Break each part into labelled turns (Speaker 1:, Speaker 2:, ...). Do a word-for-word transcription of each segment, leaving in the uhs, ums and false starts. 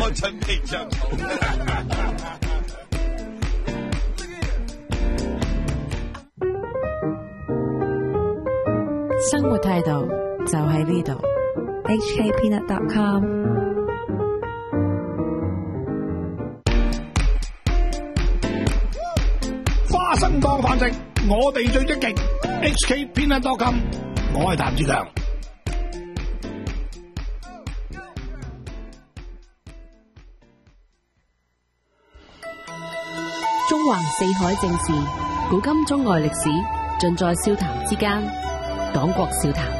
Speaker 1: 我準備着草。
Speaker 2: 生活態度就喺呢度 ，H K Peanut dot com。
Speaker 3: 花生當飯食，我哋最積極 ，H K Peanut dot com， 我係譚志強。
Speaker 2: 中環四海正事，古今中外歷史，盡在笑談之間。廣國笑談。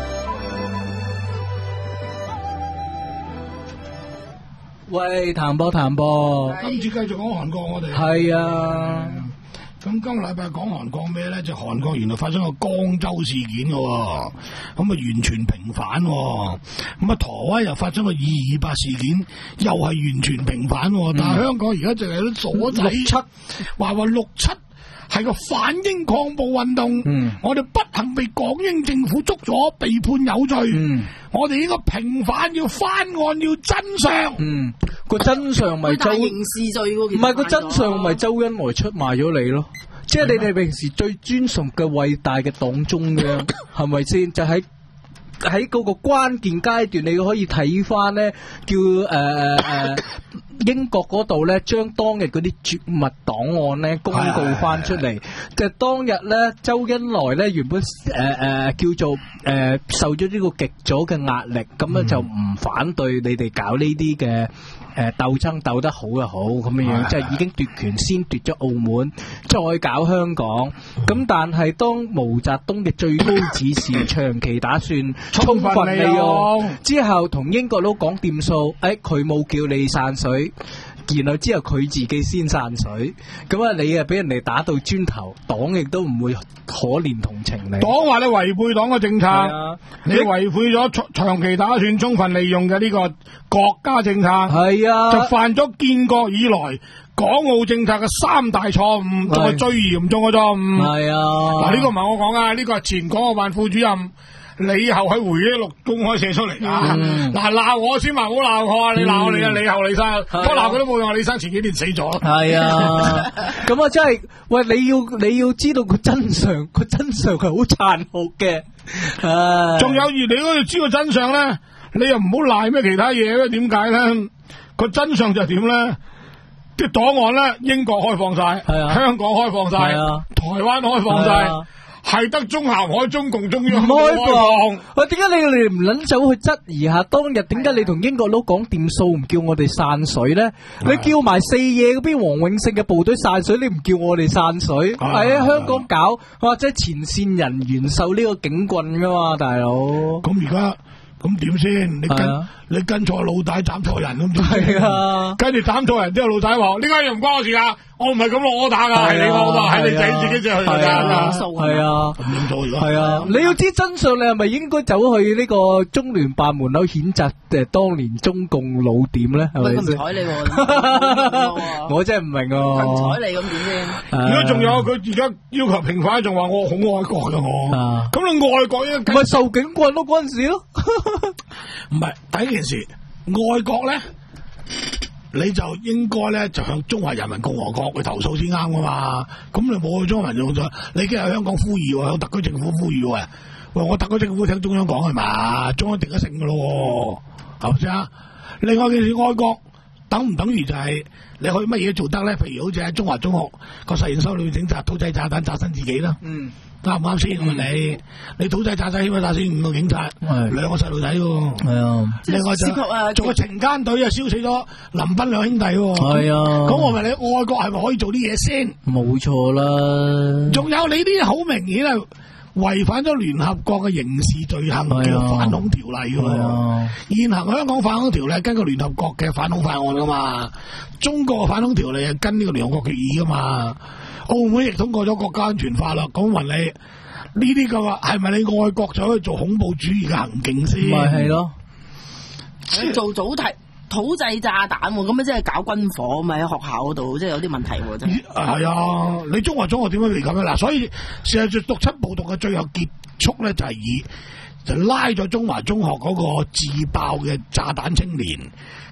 Speaker 4: 喂，譚波譚波，
Speaker 3: 今次繼續講韓國，我哋
Speaker 4: 係啊。
Speaker 3: 咁今個禮拜講韓國咩咧？就韓國原來發生個江州事件嘅，咁啊完全平反。咁啊台灣又發生個二二八事件，又係完全平反。嗯、但係香港而家淨係啲左仔七話話六七係個反英抗暴運動。嗯、我哋不幸被港英政府捉咗，被判有罪。嗯、我哋應該平反，要翻案，要真相。嗯，
Speaker 4: 個真相咪周
Speaker 5: 刑事罪喎，
Speaker 4: 唔係個真相咪周恩來出賣咗你咯？即係你哋平時最尊崇嘅偉大嘅黨中央，係咪先？就喺喺嗰個關鍵階段，你可以睇翻咧，叫誒誒誒英國嗰度咧，將當日嗰啲絕密檔案咧公告翻出嚟。就當日咧，周恩來咧原本誒誒、呃、叫做誒、呃、受咗呢個極左嘅壓力，咁樣就唔反對你哋搞呢啲嘅。誒，鬥爭鬥得好就好咁樣樣，即係已經奪權，先奪咗澳門，再搞香港。咁但係當毛澤東嘅最高指示，長期打算充分利用之後，同英國佬講掂數，誒，佢冇叫你散水。然後之後佢自己先散水，咁啊你啊俾人哋打到磚頭，黨亦都唔會可憐同情你。
Speaker 3: 黨話你違背黨嘅政策，
Speaker 4: 啊、
Speaker 3: 你違背咗長期打算充分利用嘅呢個國家政策，
Speaker 4: 係啊，
Speaker 3: 就犯咗建國以來港澳政策嘅三大錯誤，仲係最嚴重嘅錯誤。
Speaker 4: 係啊，
Speaker 3: 嗱呢個唔係我講啊，呢個係前港澳辦副主任。你後喺回憶錄公開寫出嚟啊！嗱鬧、嗯、我先話好鬧我啊！你鬧我你啊！李後李生，不過鬧佢都冇用，李生前幾年死咗。係
Speaker 4: 啊，咁啊真係喂，你要你要知道個真相，個真相係好殘酷嘅。
Speaker 3: 仲有而你都要知個真相咧，你又唔好賴咩其他嘢咧？點解咧？個真相就係點咧？啲檔案咧，英國開放晒，啊、香港開放晒，啊、台灣開放晒。係得中南海中共中央唔開放，
Speaker 4: 喂，點解你哋唔捻走去質疑下當日點解你同英國佬講掂數，唔叫我哋散水咧？你叫埋四野嗰邊黃永勝嘅部隊散水，你唔叫我哋散水？係啊，香港搞或者前線人員受呢個警棍噶嘛，大佬。
Speaker 3: 咁而家咁點先？你跟你跟錯老大斬錯人咁點？
Speaker 4: 係啊，
Speaker 3: 跟住斬錯人之後，老大話呢家又唔關我事噶。我唔係咁落我打噶，係你我打，係你仔自己就去噶。係啊，咁點做？
Speaker 4: 係啊，你要知真相，你係咪應該走去呢個中聯辦門口譴責誒當年中共老點咧？係咪先？
Speaker 5: 唔睬你喎，
Speaker 4: 我真係唔明啊！
Speaker 5: 唔睬你咁點先？
Speaker 3: 如果仲有佢而家要求平反，仲話我好愛國噶我。咁你愛國應該
Speaker 4: 咪受警棍咯嗰陣時咯？
Speaker 3: 唔係第一件事，愛國咧。你就應該咧就向中華人民共和國去投訴先啱噶嘛，咁你冇去中華人民共和國，你已經係香港呼籲，向特區政府呼籲啊！喂，我特區政府聽中央講係嘛，中央定咗性噶咯，係咪先啊？另外件事愛國等唔等於就係你可以乜嘢做得咧？譬如好似喺中華中學個實驗室裏面整炸土製炸彈炸身自己啦。嗯。啱唔啱先？我問你，你土製炸彈起碼炸死五個警察，兩個細路仔喎。係啊，另外就仲有懲奸隊啊，燒死咗林彬兩兄弟喎。係啊，咁我問你，愛國係咪可以做啲嘢先？冇錯啦。仲有你啲好明顯係違反咗聯合國嘅刑事罪行叫反恐條例㗎。現行香港反恐條例根據聯合國嘅反恐法案㗎嘛，中國嘅反恐條例係跟呢個聯合國決議㗎嘛。澳門亦通過咗國家安全法啦，咁問你呢啲嘅話係咪你愛國就可以做恐怖主義嘅行徑先？咪係咯，
Speaker 5: 做早提土製炸彈，咁樣即係搞軍火，咪喺學校嗰度，即係有啲問題喎，真係。
Speaker 3: 係啊，你中華中學點解會咁樣？嗱，所以事實上六七暴動嘅最後結束咧，就係以就拉咗中華中學嗰個自爆嘅炸彈青年。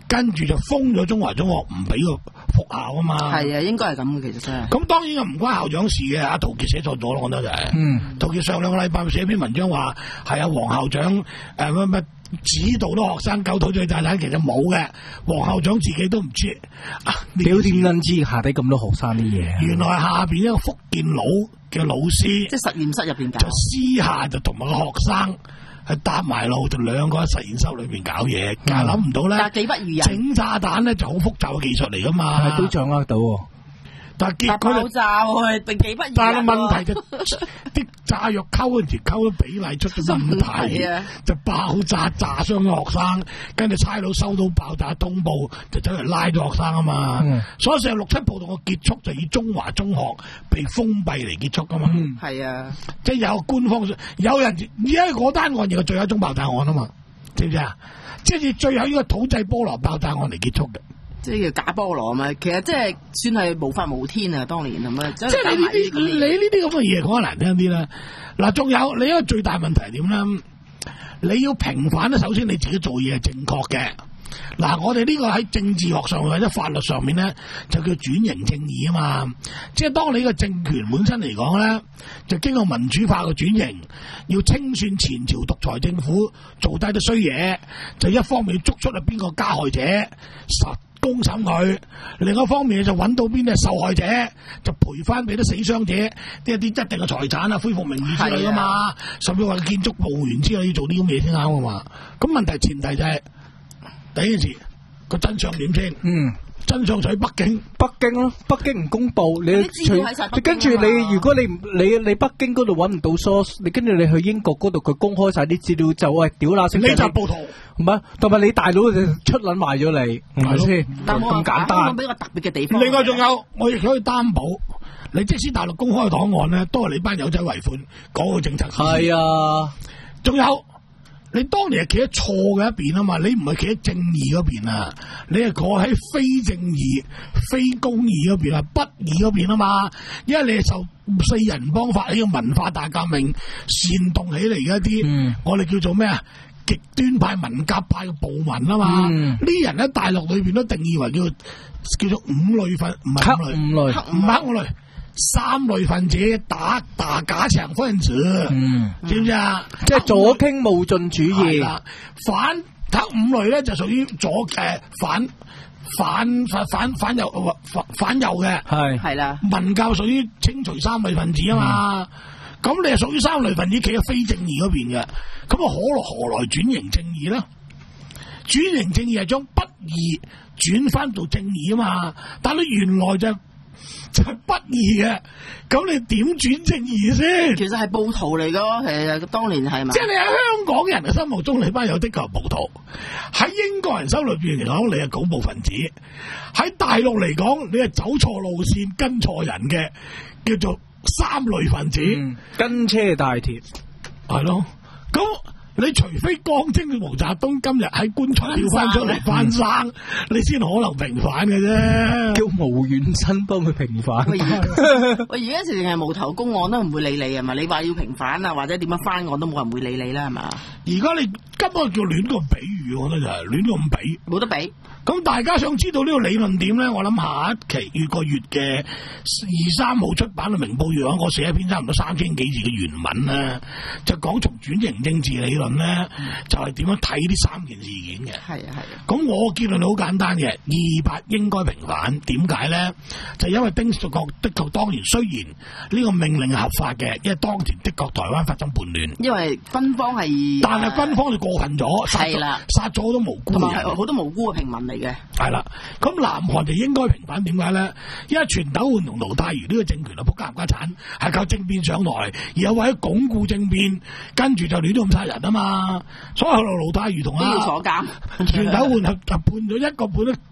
Speaker 3: 跟住就封咗中華中學，唔俾個復校啊嘛。
Speaker 5: 係啊，應該係咁嘅，其實真係。
Speaker 3: 咁當然又唔關校長事嘅，阿陶傑寫錯咗咯，我覺得就係、是。
Speaker 4: 嗯，
Speaker 3: 陶傑上兩個禮拜寫篇文章話係阿黃校長誒乜乜指導啲學生救土製炸彈，其實冇嘅，黃校長自己都唔知。啊，
Speaker 4: 屌點撚知下底咁多學生啲嘢？
Speaker 3: 原來下邊一個福建佬嘅老師，
Speaker 5: 即係實驗室入邊搞，
Speaker 3: 就私下就同埋個學生係搭埋路，就兩個喺實驗室裏邊搞嘢，但係諗唔到咧，
Speaker 5: 但係技不如人，
Speaker 3: 整炸彈咧就好複雜嘅技術嚟噶嘛，
Speaker 4: 係都掌握到喎。
Speaker 3: 但係結果
Speaker 5: 爆炸喎，定幾不如人喎。
Speaker 3: 但係問題就啲炸藥溝嗰時溝嘅比例出咗問題，
Speaker 5: 啊、
Speaker 3: 就爆炸炸傷咗學生，跟住差佬收到爆炸通報，就走嚟拉咗學生啊嘛。嗯、所以成日六七暴動嘅結束就以中華中學被封閉嚟結束噶嘛。
Speaker 5: 係、嗯、啊，
Speaker 3: 即係有官方有人而家嗰單案亦係最後一宗爆炸案啊嘛，知唔知啊？即係最後呢個土製菠蘿爆炸案嚟結束嘅。
Speaker 5: 即係叫假菠蘿嘛，其實即係算係無法無天啊！當年係咪？即
Speaker 3: 係你呢啲你呢啲咁嘅嘢講得難聽啲啦。嗱，仲有你一個最大問題係點咧？你要平反咧，首先你自己做嘢係正確嘅。嗱，我哋呢個喺政治學上或者法律上面咧，就叫轉型正義啊嘛。即係當你個政權本身嚟講咧，就經過民主化嘅轉型，要清算前朝獨裁政府做低啲衰嘢，就一方面要捉出係邊個加害者，實公審佢；另一方面就揾到邊啲係受害者，就賠翻俾啲死傷者啲一啲一定嘅財產啊，恢復名譽之類噶嘛。甚至話建築部員之類要做呢啲咁嘢先啱啊嘛。咁問題前提就係、是、第一件事個真相點先？嗯。真相在北京，
Speaker 4: 北京咯，北京唔公布，你除跟住你，如果你你你北京嗰度揾唔到 source， 你跟住你去英國嗰度，佢公開晒啲資料就喂屌啦，
Speaker 3: 你就暴徒，
Speaker 4: 唔係，同埋你大佬就出撚賣咗你，係咪先？咁簡單。
Speaker 5: 比較特別嘅地方。
Speaker 3: 另外仲有，我亦可以擔保，你即使大陸公開檔案咧，都係你班友仔違反嗰個政策。
Speaker 4: 係啊，仲
Speaker 3: 有。你當年係企喺錯嘅一邊啊嘛，你唔係企喺正義嗰邊啊，你係坐喺非正義、非公義嗰邊啊，不義嗰邊啊嘛，因為你係受四人幫發呢個文化大革命煽動起嚟嘅一啲，嗯、我哋叫做咩啊？極端派、文革派嘅暴民啊嘛，呢啲、嗯、人喺大陸裏邊都定義為叫叫做五類分，唔係五類，
Speaker 4: 五類，
Speaker 3: 唔係五類。三類分子打打假強分子，嗯，知唔知啊？
Speaker 4: 即係左傾冒進主義，
Speaker 3: 反黑五類咧就屬於左誒反反反反反右反反右嘅，係
Speaker 5: 係啦。
Speaker 3: 文教屬於清除三類分子啊嘛，咁、嗯、你係屬於三類分子，企喺非正義嗰邊嘅，咁啊何何來轉型正義咧？轉型正義係將不義轉翻到正義啊嘛，但係原來就就係不義嘅，咁你點轉正義先？
Speaker 5: 其實係暴徒嚟噶，其實當年係嘛？
Speaker 3: 即係你喺香港人嘅心目中，你班有的確係暴徒；喺英國人心裏邊嚟講，你係恐怖分子；喺大陸嚟講，你係走錯路線、跟錯人嘅，叫做三類分子。
Speaker 4: 嗯、跟車大鐵，
Speaker 3: 係咯，咁。你除非江青嘅毛澤東今日喺棺材跳翻出嚟翻生，嗯、你先可能平反嘅啫。
Speaker 4: 叫毛遠新幫佢平反。
Speaker 5: 喂，而家直情係無頭公案都唔會理你係嘛？你話要平反啊，或者點樣翻案都冇人會理你啦，係嘛？
Speaker 3: 而家你根本叫亂咁比喻，我覺得就係亂咁比，
Speaker 5: 冇得比。咁
Speaker 3: 大家想知道呢個理論點咧？我諗下一期月個月嘅二三號出版嘅《明報月刊》，我寫一篇差唔多三千幾字嘅原文咧，就講從轉型政治理論咧，嗯、就係點樣睇呢三件事件嘅。係啊係啊。咁我結論好簡單嘅，二八應該平反。點解咧？就因為丁蜀國的確當年雖然呢個命令係合法嘅，因為當年的確台灣發生叛亂，
Speaker 5: 因為軍方係，
Speaker 3: 但係軍方就過分咗，殺咗殺咗好多無辜嘅人，
Speaker 5: 好多無辜嘅平民嚟嘅。
Speaker 3: 係啦，咁南韓就應該平反，點解咧？因為全斗煥同盧泰愚呢個政權啊，仆家唔家產，係靠政變上來，而有為咗鞏固政變，跟住就亂咁殺人啊嘛。所以後來盧泰愚同啊，
Speaker 5: 都要坐監。
Speaker 3: 全斗煥係判咗一個判咗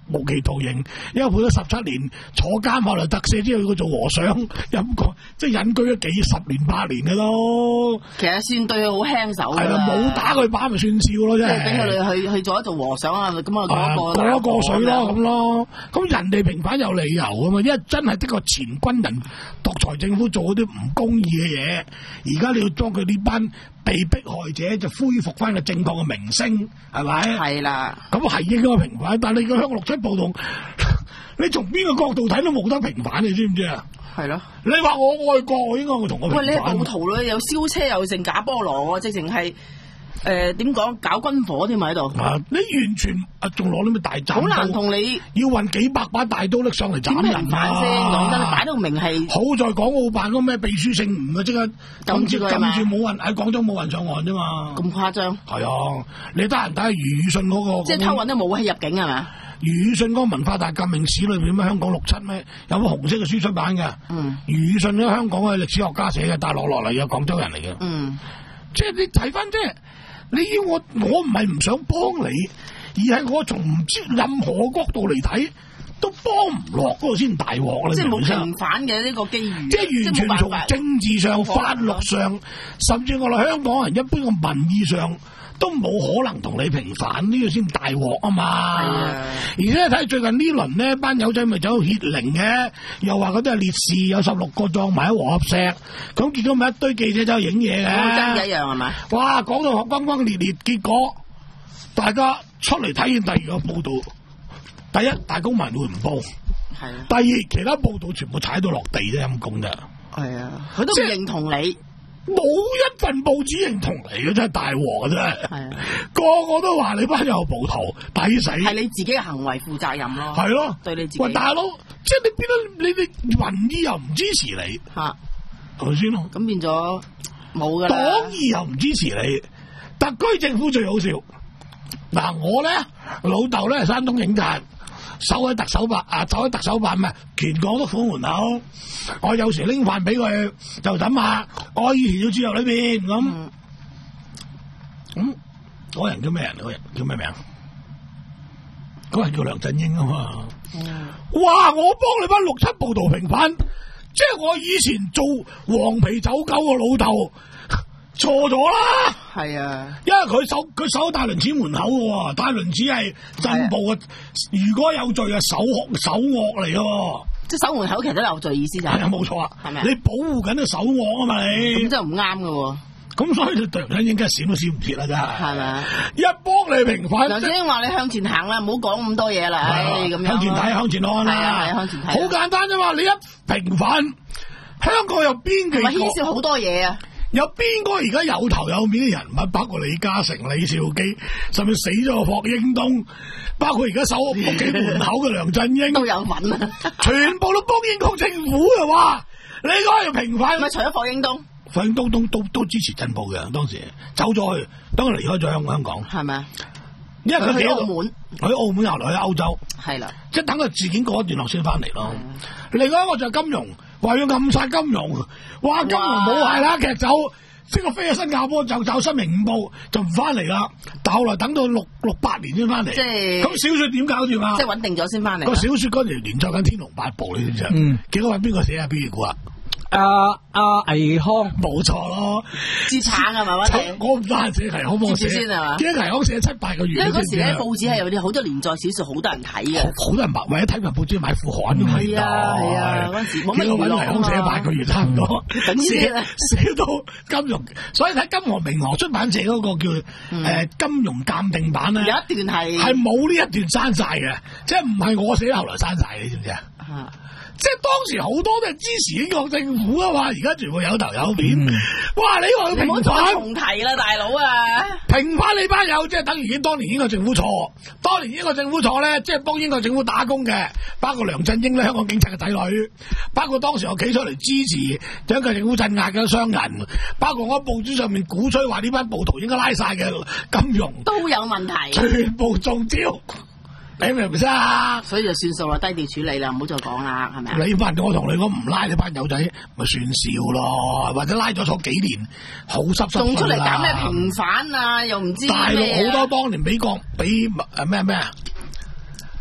Speaker 3: 無期徒刑，因為判咗十七年坐監，後來特赦之後佢做和尚，陰過即係隱居咗幾十年八年嘅咯。
Speaker 5: 其實算對佢好輕手㗎。
Speaker 3: 係啦，冇打佢把咪算笑咯，真係。
Speaker 5: 俾佢哋去去做一做和尚啊，咁啊
Speaker 3: 過
Speaker 5: 過
Speaker 3: 一過水咯，咁咯。咁人哋平反有理由啊嘛，因為真係的確前軍人獨裁政府做嗰啲唔公義嘅嘢，而家你要將佢呢班被迫害者就恢復翻個正確嘅名聲，係咪？
Speaker 5: 係啦。
Speaker 3: 咁係應該平反，但係你個香港六七暴動，你從邊個角度睇都冇得平反，你知唔知啊？
Speaker 5: 係咯。
Speaker 3: 你話我愛國，我應該會同我平反。
Speaker 5: 喂，你係暴徒咧，有燒車又剩假菠蘿喎，直情係誒點講搞軍火添喺度。
Speaker 3: 啊！你完全啊，仲攞啲咩大斬刀？
Speaker 5: 好難同你
Speaker 3: 要運幾百把大刀拎上嚟斬人
Speaker 5: 點平反先？講真，擺到明係。
Speaker 3: 好在港澳辦嗰咩秘書姓吳啊，即刻
Speaker 5: 撳住佢嘛，
Speaker 3: 撳住冇人喺廣州冇人上岸啫嘛。
Speaker 5: 咁誇張？
Speaker 3: 係啊！你得閒睇下余宇信嗰個，
Speaker 5: 即係偷運啲武器入境係咪？
Speaker 3: 余宇信嗰個文化大革命史裏邊咩香港六七咩有本紅色嘅書出版嘅。嗯。余宇信咧香港嘅歷史學家寫嘅，大陸落嚟嘅廣州人嚟嘅。嗯。即係你睇翻即係。你要我，我唔係唔想幫你，而係我從唔知任何角度嚟睇，都幫唔落嗰個先大鑊啦。
Speaker 5: 即係冇平反嘅呢個機遇，
Speaker 3: 即係完全從政治上、法律上，甚至我哋香港人一般嘅民意上，都冇可能同你平反，呢個先大鑊啊嘛！而且睇最近呢輪呢班友仔咪走去協寧嘅，又話嗰啲係烈士，有十六個葬埋喺和合石，咁結果咪一堆記者走去影嘢嘅，
Speaker 5: 真嘅一樣係咪？
Speaker 3: 哇！講到轟轟烈烈，結果大家出嚟睇見第二個報導，第一大公民會唔報，係啊；第二其他報導全部踩到落地啫，陰公啫。係啊，
Speaker 5: 佢都唔認同你。
Speaker 3: 冇一份報紙認同你嘅，真係大鑊啊！真係，係啊，個個都話你班有暴徒抵死，係
Speaker 5: 你自己嘅行為負責任咯。
Speaker 3: 係咯，
Speaker 5: 對你自己。
Speaker 3: 喂，大佬，即係你變咗你哋民意又唔支持你，嚇，係咪先咯？
Speaker 5: 咁變咗冇㗎啦。
Speaker 3: 黨意又唔支持你，特區政府最好笑。嗱，我咧老豆咧係山東警察。守喺特首辦啊，守喺特首辦咩？全港都府門口，我有時拎飯俾佢，就咁下。我以前要豬肉裏邊咁，咁、嗯、嗰、嗯、人叫咩人？嗰人叫咩名？嗰人叫梁振英啊嘛。嗯、哇！我幫你班六七暴徒平反，即係我以前做黃皮走狗個老豆。錯咗啦，係啊，因為佢守佢守大輪寺門口嘅，大輪寺係鎮暴嘅，如果有罪啊，守守惡嚟嘅，
Speaker 5: 即係守門口其實都有罪意思就係，
Speaker 3: 係啊，冇錯啊，係咪？你保護緊個守惡啊嘛，你
Speaker 5: 咁真係唔啱嘅，
Speaker 3: 咁所以你梁振英梗係閃都閃唔切啦，真係，係咪？一幫你平反，
Speaker 5: 梁振英話你向前行啦，唔好講咁多嘢啦，唉，咁樣
Speaker 3: 向前睇，向前看啦，
Speaker 5: 係啊，係向前睇，
Speaker 3: 好簡單啫嘛，你一平反，香港有邊幾個？
Speaker 5: 牽涉好多嘢啊！
Speaker 3: 有邊個而家有頭有面嘅人物，包括李嘉誠、李兆基，甚至死咗嘅霍英東，包括而家守屋企門口嘅梁振英，
Speaker 5: 都有份啊！
Speaker 3: 全部都幫英國政府嘅話，你講要平反，
Speaker 5: 咪除咗霍英東，
Speaker 3: 霍英東都都都支持鎮暴嘅，當時走咗去，當佢離開咗香香港，係咪？因為佢
Speaker 5: 去澳門，
Speaker 3: 去澳門又嚟去歐洲，
Speaker 5: 係啦，
Speaker 3: 即係等佢事件過一段落先翻嚟咯。另外一個就係金融。話要暗殺金融，哇！金融冇係啦，劇走，即係飛去新加坡就走新聞五報就唔翻嚟啦。但後來等到六六八年先翻嚟，即係咁小說點搞掂啊？
Speaker 5: 即係穩定咗先翻嚟。
Speaker 3: 個小說嗰時連載緊《天龍八部》，你知唔知啊？嗯，結果揾邊個寫啊？邊個估啊？
Speaker 4: 阿阿倪匡，
Speaker 3: 冇錯咯，
Speaker 5: 資產係咪啊？
Speaker 3: 我唔得閒寫倪匡幫我寫，
Speaker 5: 先係嘛？
Speaker 3: 驚倪匡寫七八個月。
Speaker 5: 因為嗰時咧報紙係有啲好多連載小說，好多人睇嘅，
Speaker 3: 好多人買，為咗睇份報紙買副刊。
Speaker 5: 係啊係啊，嗰時冇乜娛樂啊嘛。
Speaker 3: 倪匡寫八個月差唔多，寫寫到金融，所以睇金河明河出版社嗰個叫誒金融鑑定版咧，
Speaker 5: 有一段係
Speaker 3: 係冇呢一段刪晒嘅，即係唔係我寫，後來刪晒，你知唔知啊？即係當時好多都係支持英國政府啊嘛，而家全部有頭有面。嗯、哇！你話要平反，
Speaker 5: 重提啦，大佬啊！
Speaker 3: 平反你班友，即係等於已經當年英國政府錯，當年英國政府錯咧，即係幫英國政府打工嘅，包括梁振英咧，香港警察嘅仔女，包括當時我企出嚟支持將個政府鎮壓嘅商人，包括我喺報紙上面鼓吹話呢班暴徒應該拉晒嘅金融，
Speaker 5: 都有問題，
Speaker 3: 全部中招。你明唔明啊？
Speaker 5: 所以就算數啦，低調處理啦，唔好再講啦，係咪啊？
Speaker 3: 你班我同你講唔拉你班友仔，咪算笑咯，或者拉咗坐幾年，好濕濕碎啦。仲出嚟搞咩
Speaker 5: 平反啊？又唔知
Speaker 3: 大陸好多當年美國俾誒咩咩啊？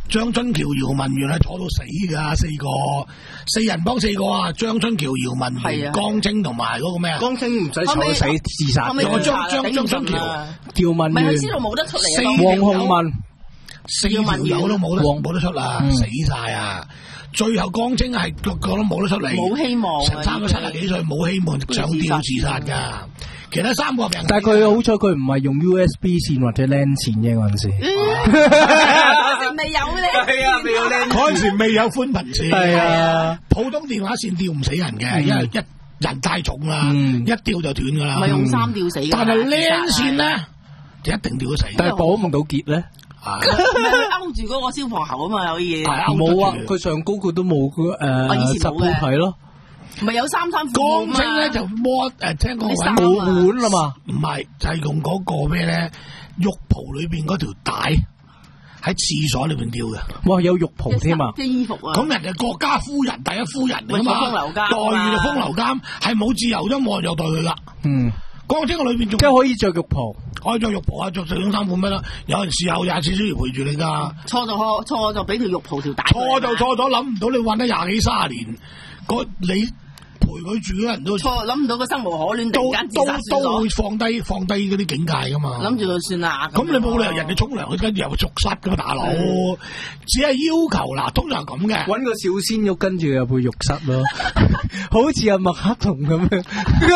Speaker 3: 張春橋、姚文元係坐到死㗎，四個四人幫四個啊，張春橋、姚文元、江青同埋嗰個咩啊？
Speaker 4: 江青唔使坐到死自殺，
Speaker 3: 我張張張春橋、
Speaker 4: 姚文元，
Speaker 5: 咪佢知道冇得出嚟啊！
Speaker 3: 四
Speaker 4: 黃洪文。
Speaker 3: 四條友都冇得冇得出啦，
Speaker 4: 嗯、
Speaker 3: 死晒啊！最後江青係個個都冇得出嚟，
Speaker 5: 冇希望，
Speaker 3: 成三個七十幾歲冇希望上吊自殺㗎。其他三個病，
Speaker 4: 但係佢好彩佢唔係用 U S B 線或者 LAN 線嘅嗰陣時，
Speaker 5: 未有咧，
Speaker 4: 係啊，未有 LAN，
Speaker 3: 嗰陣時未有寬頻線，
Speaker 4: 係啊，
Speaker 3: 普通電話線吊唔死人嘅，因為一人太重啦，一吊就斷㗎啦。
Speaker 5: 唔係用三吊死，
Speaker 3: 但係 LAN 線咧就一定吊得死。
Speaker 4: 但係保唔到結咧。
Speaker 5: 勾住嗰個消防喉啊嘛，有嘢。
Speaker 4: 冇啊，佢上高佢都冇誒十鋪睇咯。
Speaker 5: 唔係有三三副
Speaker 3: 江青咧就摸誒，聽講揾
Speaker 4: 冇碗啦嘛，
Speaker 3: 唔係就係用嗰個咩咧浴袍裏邊嗰條帶喺廁所裏邊吊嘅。
Speaker 4: 哇，有浴袍添啊！
Speaker 5: 啲衣服啊！
Speaker 3: 咁人哋國家夫人第一夫人嚟嘛，
Speaker 5: 風流監
Speaker 3: 待遇就風流監，係冇自由啫，冇人虐待佢噶。
Speaker 4: 嗯。
Speaker 3: 江青個裏邊仲
Speaker 4: 即係可以着浴袍，
Speaker 3: 可以着浴袍啊，着上衫褲咩啦？有人事後廿四小時陪住你噶。
Speaker 5: 錯就錯，錯就俾條浴袍條帶。
Speaker 3: 錯就錯咗，諗唔到你混得廿幾卅年，嗰你陪佢住嗰人都
Speaker 5: 錯，諗唔到個生無可戀，突然間自殺
Speaker 3: 都都會放低放低嗰啲境界噶嘛。
Speaker 5: 諗住佢算啦。
Speaker 3: 咁你冇理由人哋沖涼，佢跟住又續室噶嘛，大佬。只係要求嗱，通常係咁嘅。
Speaker 4: 搵個小鮮肉跟住入去浴室咯，好似阿麥克同咁樣。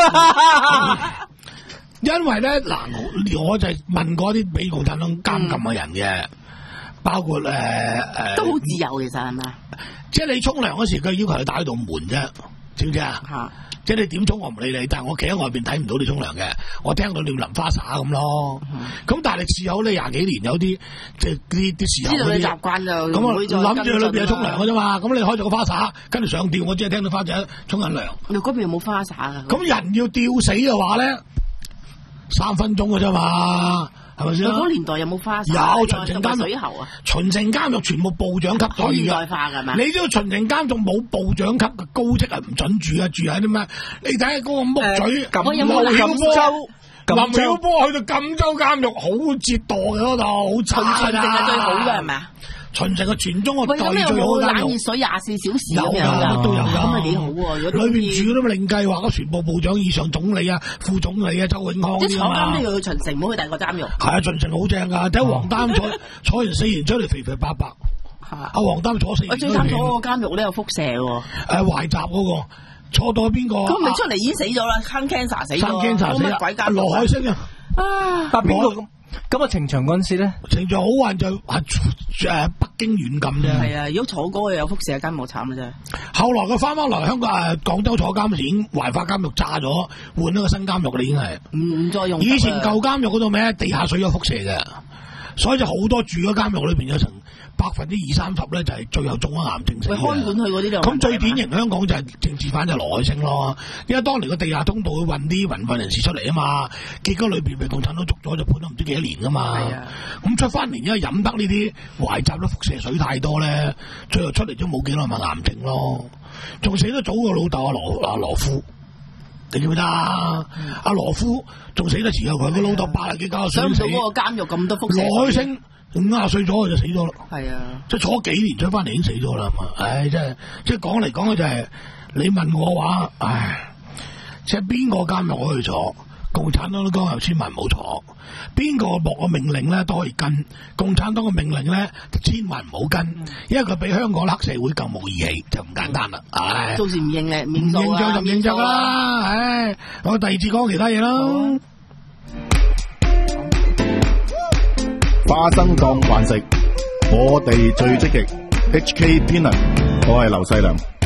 Speaker 3: 因為咧嗱，我我就係問過啲俾共產黨監禁嘅人嘅，包括誒誒，呃、
Speaker 5: 都好自由其實係咪？
Speaker 3: 即係你沖涼嗰時，佢要求你打開道門啫，知唔知啊？嚇！即係你點沖我唔理你，但係我企喺外邊睇唔到你沖涼嘅，我聽到你淋花灑咁咯。咁、嗯、但係你事後呢廿幾年有啲即係啲啲事後嗰啲，
Speaker 5: 知道你習慣就
Speaker 3: 咁啊諗住裏邊係沖涼嘅啫嘛。咁你開咗個花灑，跟住上吊，我只係聽到花仔沖緊涼。
Speaker 5: 你嗰邊有冇花灑啊？
Speaker 3: 咁人要吊死嘅話咧？三分鐘嘅啫嘛，係咪先？
Speaker 5: 嗰年代有冇花灑？
Speaker 3: 有秦城監獄
Speaker 5: 水喉啊！
Speaker 3: 秦城監獄全部部長級待遇嘅，
Speaker 5: 現代化㗎嘛？
Speaker 3: 你知道秦城監仲冇部長級嘅高職係唔准住啊，住喺啲咩？你睇下嗰個木嘴，
Speaker 4: 咁
Speaker 3: 劉曉波，林曉波去到錦州監獄，好折墮嘅嗰度，好差㗎。
Speaker 5: 秦城係最好嘅係咪啊？
Speaker 3: 秦城係全中國待遇最好嘅監獄。
Speaker 5: 冷熱水廿四小時
Speaker 3: 有有都有㗎，
Speaker 5: 咁咪幾好喎！如果
Speaker 3: 裏邊住都另計劃，嗰全部部長以上總理啊、副總理啊、周永康
Speaker 5: 即係坐監都要去秦城，唔好去第二個監獄。
Speaker 3: 係啊，秦城好正㗎，睇黃丹坐坐完四年出嚟肥肥白白。阿黃丹坐四年。
Speaker 5: 我最慘坐個監獄咧有輻射喎。誒
Speaker 3: 懷集嗰個坐到邊個？
Speaker 5: 咁未出嚟已經死咗啦，生 cancer 死咗。
Speaker 3: 生 cancer 死啦！羅海星啊！
Speaker 5: 啊！
Speaker 4: 但邊個咁？咁啊，程翔嗰陣時咧，
Speaker 3: 程翔好運就係誒北京軟禁啫。
Speaker 5: 係啊，如果坐嗰個有輻射監獄慘嘅啫。
Speaker 3: 後來佢翻返嚟香港誒廣州坐監時，已經懷化監獄炸咗，換咗個新監獄啦，已經係。
Speaker 5: 唔唔再用。
Speaker 3: 以前舊監獄嗰度咩地下水有輻射嘅，所以就好多住咗監獄裏邊有成百分之二三十咧，就係最後中咗癌症死嘅。
Speaker 5: 看管佢嗰啲就
Speaker 3: 咁最典型香港就係政治犯就羅海星咯，因為當年個地下通道去運啲民運人士出嚟啊嘛，結果裏邊被共產黨捉咗就判咗唔知幾多年噶嘛。係啊，咁出翻嚟因為飲得呢啲懷集咧輻射水太多咧，最後出嚟都冇幾耐咪癌症咯，仲死得早個老豆阿羅阿羅夫。你記唔記得啊？阿羅夫仲死得遲過佢，佢老豆八十幾九十歲死。
Speaker 5: 想唔到嗰個監獄咁多輻射。
Speaker 3: 羅海星五廿歲咗就死咗啦。係啊，即係坐幾年出翻嚟已經死咗啦嘛。唉，真係即係講嚟講去就係、是、你問我話，唉，即係邊個監獄可以坐？共產黨都講有千萬唔好坐。邊個落個命令咧都可以跟，共產黨嘅命令咧千萬唔好跟，因為佢比香港黑社會更冇義氣，就唔簡單啦。唉，
Speaker 5: 到時唔認咧，唔
Speaker 3: 認就唔認就啦。唉，我第二次講其他嘢啦。
Speaker 1: 花生當飯食，我哋最積極。H K 天能，我係劉細良。